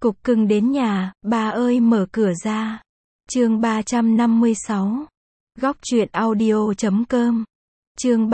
Cục cưng đến nhà, ba ơi mở cửa ra. Chương 356. Góc truyện audio.com. Chương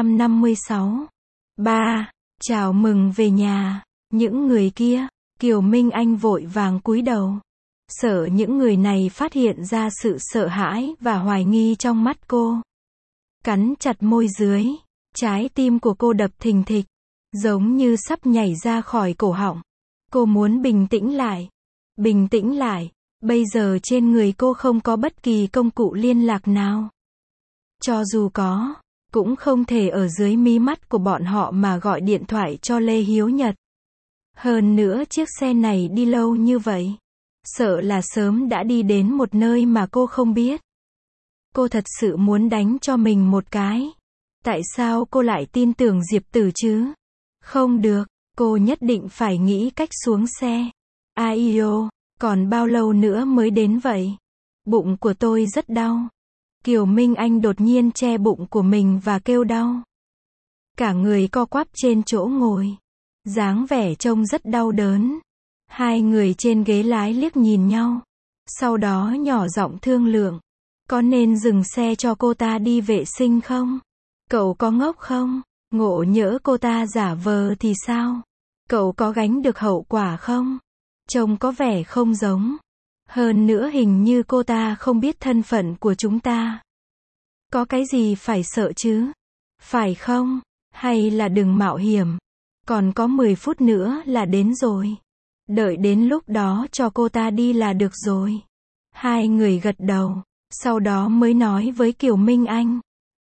356. Ba, chào mừng về nhà. Những người kia, Kiều Minh Anh vội vàng cúi đầu. Sợ những người này phát hiện ra sự sợ hãi và hoài nghi trong mắt cô. Cắn chặt môi dưới, trái tim của cô đập thình thịch, giống như sắp nhảy ra khỏi cổ họng. Cô muốn bình tĩnh lại. Bình tĩnh lại. Bây giờ trên người cô không có bất kỳ công cụ liên lạc nào. Cho dù có, cũng không thể ở dưới mí mắt của bọn họ mà gọi điện thoại cho Lê Hiếu Nhật. Hơn nữa chiếc xe này đi lâu như vậy. Sợ là sớm đã đi đến một nơi mà cô không biết. Cô thật sự muốn đánh cho mình một cái. Tại sao cô lại tin tưởng Diệp Tử chứ? Không được, cô nhất định phải nghĩ cách xuống xe. Aiyo, còn bao lâu nữa mới đến vậy? Bụng của tôi rất đau. Kiều Minh Anh đột nhiên che bụng của mình và kêu đau. Cả người co quắp trên chỗ ngồi. Dáng vẻ trông rất đau đớn. Hai người trên ghế lái liếc nhìn nhau. Sau đó nhỏ giọng thương lượng. Có nên dừng xe cho cô ta đi vệ sinh không? Cậu có ngốc không? Ngộ nhỡ cô ta giả vờ thì sao? Cậu có gánh được hậu quả không? Trông có vẻ không giống. Hơn nữa hình như cô ta không biết thân phận của chúng ta. Có cái gì phải sợ chứ? Phải không? Hay là đừng mạo hiểm. Còn có 10 phút nữa là đến rồi. Đợi đến lúc đó cho cô ta đi là được rồi. Hai người gật đầu. Sau đó mới nói với Kiều Minh Anh.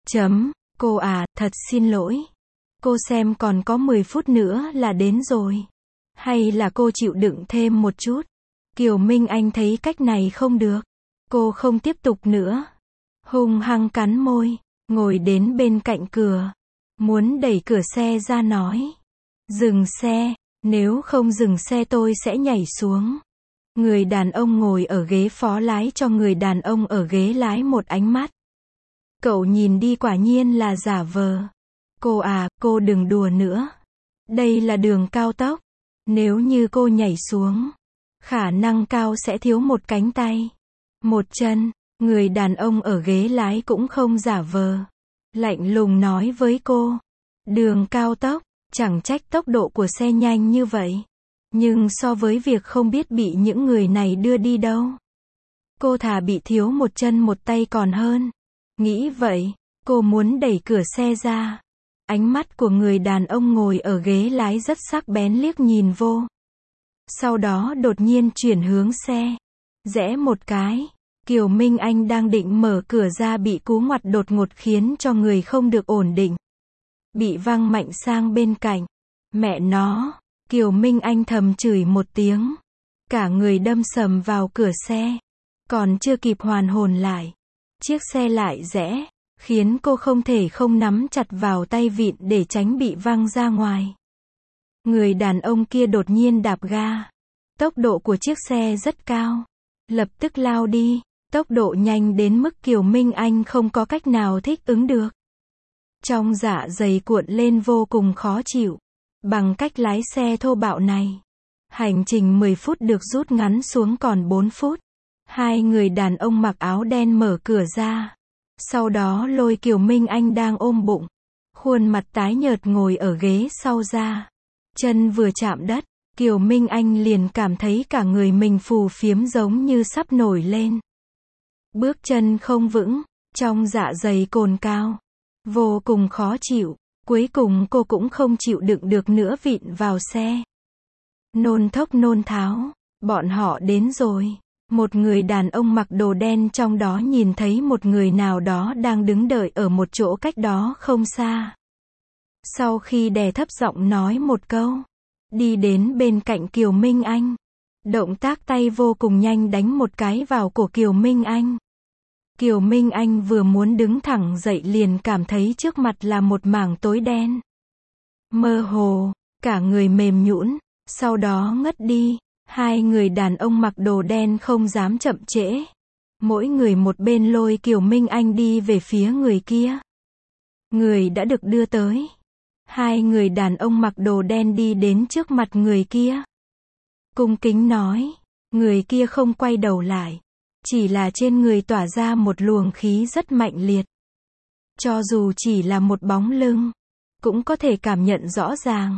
Cô à, thật xin lỗi. Cô xem còn có 10 phút nữa là đến rồi. Hay là cô chịu đựng thêm một chút? Kiều Minh Anh thấy cách này không được. Cô không tiếp tục nữa. Hung hăng cắn môi, ngồi đến bên cạnh cửa. Muốn đẩy cửa xe ra nói. Dừng xe, nếu không dừng xe tôi sẽ nhảy xuống. Người đàn ông ngồi ở ghế phó lái cho người đàn ông ở ghế lái một ánh mắt. Cậu nhìn đi quả nhiên là giả vờ. Cô à, cô đừng đùa nữa. Đây là đường cao tốc. Nếu như cô nhảy xuống, khả năng cao sẽ thiếu một cánh tay, một chân. Người đàn ông ở ghế lái cũng không giả vờ. Lạnh lùng nói với cô. Đường cao tốc, chẳng trách tốc độ của xe nhanh như vậy. Nhưng so với việc không biết bị những người này đưa đi đâu. Cô thà bị thiếu một chân một tay còn hơn. Nghĩ vậy, cô muốn đẩy cửa xe ra. Ánh mắt của người đàn ông ngồi ở ghế lái rất sắc bén liếc nhìn vô. Sau đó đột nhiên chuyển hướng xe. Rẽ một cái. Kiều Minh Anh đang định mở cửa ra bị cú ngoặt đột ngột khiến cho người không được ổn định. Bị văng mạnh sang bên cạnh. Mẹ nó. Kiều Minh Anh thầm chửi một tiếng. Cả người đâm sầm vào cửa xe. Còn chưa kịp hoàn hồn lại. Chiếc xe lại rẽ. Khiến cô không thể không nắm chặt vào tay vịn để tránh bị văng ra ngoài. Người đàn ông kia đột nhiên đạp ga. Tốc độ của chiếc xe rất cao. Lập tức lao đi. Tốc độ nhanh đến mức Kiều Minh Anh không có cách nào thích ứng được. Trong dạ dày cuộn lên vô cùng khó chịu. Bằng cách lái xe thô bạo này. Hành trình 10 phút được rút ngắn xuống còn 4 phút. Hai người đàn ông mặc áo đen mở cửa ra. Sau đó lôi Kiều Minh Anh đang ôm bụng. Khuôn mặt tái nhợt ngồi ở ghế sau ra. Chân vừa chạm đất, Kiều Minh Anh liền cảm thấy cả người mình phù phiếm giống như sắp nổi lên. Bước chân không vững, trong dạ dày cồn cao. Vô cùng khó chịu. Cuối cùng cô cũng không chịu đựng được nữa vịn vào xe. Nôn thốc nôn tháo. Bọn họ đến rồi. Một người đàn ông mặc đồ đen trong đó nhìn thấy một người nào đó đang đứng đợi ở một chỗ cách đó không xa. Sau khi đè thấp giọng nói một câu, đi đến bên cạnh Kiều Minh Anh. Động tác tay vô cùng nhanh đánh một cái vào cổ Kiều Minh Anh. Kiều Minh Anh vừa muốn đứng thẳng dậy liền cảm thấy trước mặt là một mảng tối đen. Mơ hồ, cả người mềm nhũn, sau đó ngất đi. Hai người đàn ông mặc đồ đen không dám chậm trễ. Mỗi người một bên lôi Kiều Minh Anh đi về phía người kia. Người đã được đưa tới. Hai người đàn ông mặc đồ đen đi đến trước mặt người kia. cung kính nói. Người kia không quay đầu lại. Chỉ là trên người tỏa ra một luồng khí rất mạnh liệt. Cho dù chỉ là một bóng lưng, cũng có thể cảm nhận rõ ràng.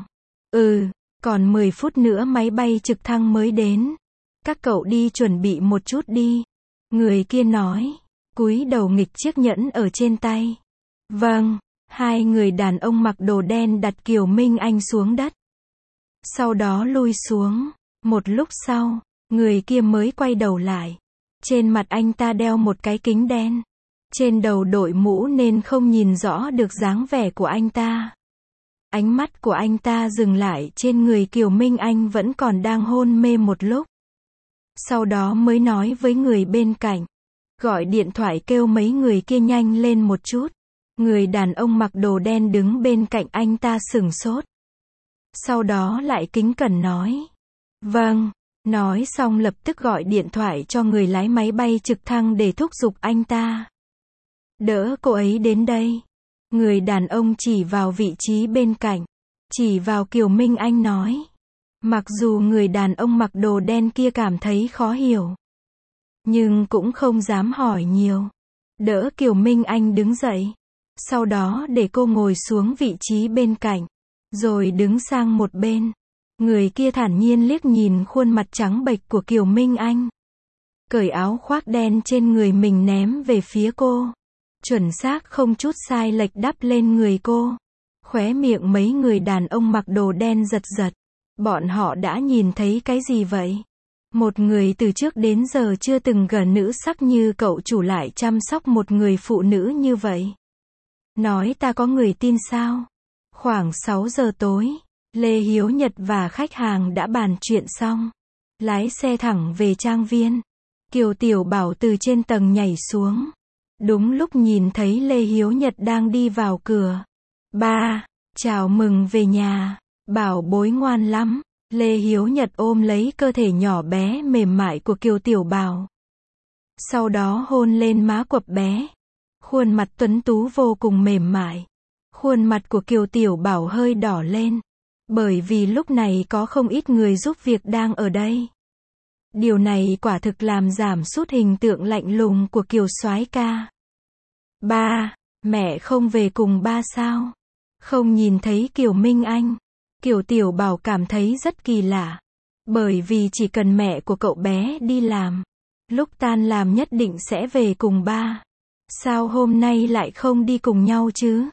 Còn 10 phút nữa máy bay trực thăng mới đến. Các cậu đi chuẩn bị một chút đi. Người kia nói, cúi đầu nghịch chiếc nhẫn ở trên tay. Vâng, hai người đàn ông mặc đồ đen đặt Kiều Minh Anh xuống đất. Sau đó lui xuống. Một lúc sau, người kia mới quay đầu lại. Trên mặt anh ta đeo một cái kính đen. Trên đầu đội mũ nên không nhìn rõ được dáng vẻ của anh ta. Ánh mắt của anh ta dừng lại trên người Kiều Minh Anh vẫn còn đang hôn mê một lúc. Sau đó mới nói với người bên cạnh. Gọi điện thoại kêu mấy người kia nhanh lên một chút. Người đàn ông mặc đồ đen đứng bên cạnh anh ta sửng sốt. Sau đó lại kính cẩn nói. Vâng. Nói xong lập tức gọi điện thoại cho người lái máy bay trực thăng để thúc giục anh ta. Đỡ cô ấy đến đây. Người đàn ông chỉ vào vị trí bên cạnh. Chỉ vào Kiều Minh Anh nói. Mặc dù người đàn ông mặc đồ đen kia cảm thấy khó hiểu. Nhưng cũng không dám hỏi nhiều. Đỡ Kiều Minh Anh đứng dậy. Sau đó để cô ngồi xuống vị trí bên cạnh. Rồi đứng sang một bên. Người kia thản nhiên liếc nhìn khuôn mặt trắng bệch của Kiều Minh Anh. Cởi áo khoác đen trên người mình ném về phía cô. Chuẩn xác không chút sai lệch đắp lên người cô. Khóe miệng mấy người đàn ông mặc đồ đen giật giật. Bọn họ đã nhìn thấy cái gì vậy? Một người từ trước đến giờ chưa từng gần nữ sắc như cậu chủ lại chăm sóc một người phụ nữ như vậy. Nói ta có người tin sao? Khoảng 6 giờ tối, Lê Hiếu Nhật và khách hàng đã bàn chuyện xong. Lái xe thẳng về trang viên. Kiều Tiểu Bảo từ trên tầng nhảy xuống. Đúng lúc nhìn thấy Lê Hiếu Nhật đang đi vào cửa. Ba, chào mừng về nhà. Bảo bối ngoan lắm. Lê Hiếu Nhật ôm lấy cơ thể nhỏ bé mềm mại của Kiều Tiểu Bảo. Sau đó hôn lên má quặp bé. Khuôn mặt tuấn tú vô cùng mềm mại. Khuôn mặt của Kiều Tiểu Bảo hơi đỏ lên. Bởi vì lúc này có không ít người giúp việc đang ở đây. Điều này quả thực làm giảm sút hình tượng lạnh lùng của Kiều soái ca. Ba, mẹ không về cùng ba sao? Không nhìn thấy Kiều Minh Anh. Kiều Tiểu Bảo cảm thấy rất kỳ lạ. Bởi vì chỉ cần mẹ của cậu bé đi làm. Lúc tan làm nhất định sẽ về cùng ba. Sao hôm nay lại không đi cùng nhau chứ?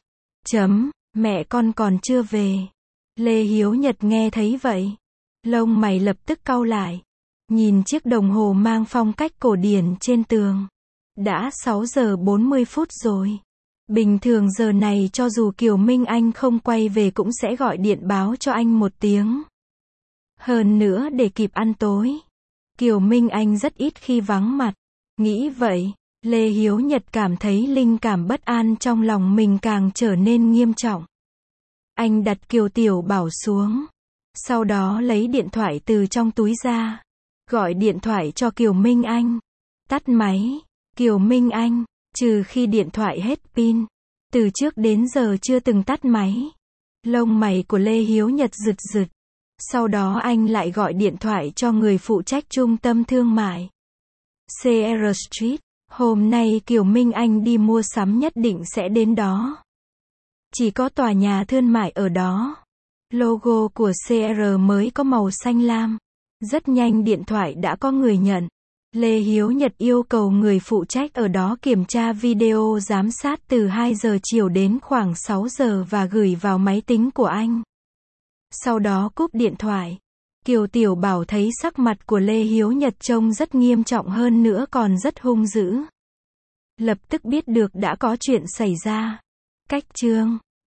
Mẹ con còn chưa về. Lê Hiếu Nhật nghe thấy vậy. Lông mày lập tức cau lại. Nhìn chiếc đồng hồ mang phong cách cổ điển trên tường. Đã 6 giờ 40 phút rồi. Bình thường giờ này cho dù Kiều Minh Anh không quay về cũng sẽ gọi điện báo cho anh một tiếng. Hơn nữa để kịp ăn tối. Kiều Minh Anh rất ít khi vắng mặt. Nghĩ vậy, Lê Hiếu Nhật cảm thấy linh cảm bất an trong lòng mình càng trở nên nghiêm trọng. Anh đặt Kiều Tiểu Bảo xuống. Sau đó lấy điện thoại từ trong túi ra. Gọi điện thoại cho Kiều Minh Anh. Tắt máy. Kiều Minh Anh, trừ khi điện thoại hết pin. Từ trước đến giờ chưa từng tắt máy. Lông mày của Lê Hiếu Nhật rực rực. Sau đó anh lại gọi điện thoại cho người phụ trách trung tâm thương mại. CR Street. Hôm nay Kiều Minh Anh đi mua sắm nhất định sẽ đến đó. Chỉ có tòa nhà thương mại ở đó. Logo của CR mới có màu xanh lam. Rất nhanh điện thoại đã có người nhận. Lê Hiếu Nhật yêu cầu người phụ trách ở đó kiểm tra video giám sát từ 2 giờ chiều đến khoảng 6 giờ và gửi vào máy tính của anh. Sau đó cúp điện thoại. Kiều Tiểu Bảo thấy sắc mặt của Lê Hiếu Nhật trông rất nghiêm trọng hơn nữa còn rất hung dữ. Lập tức biết được đã có chuyện xảy ra. Cách chương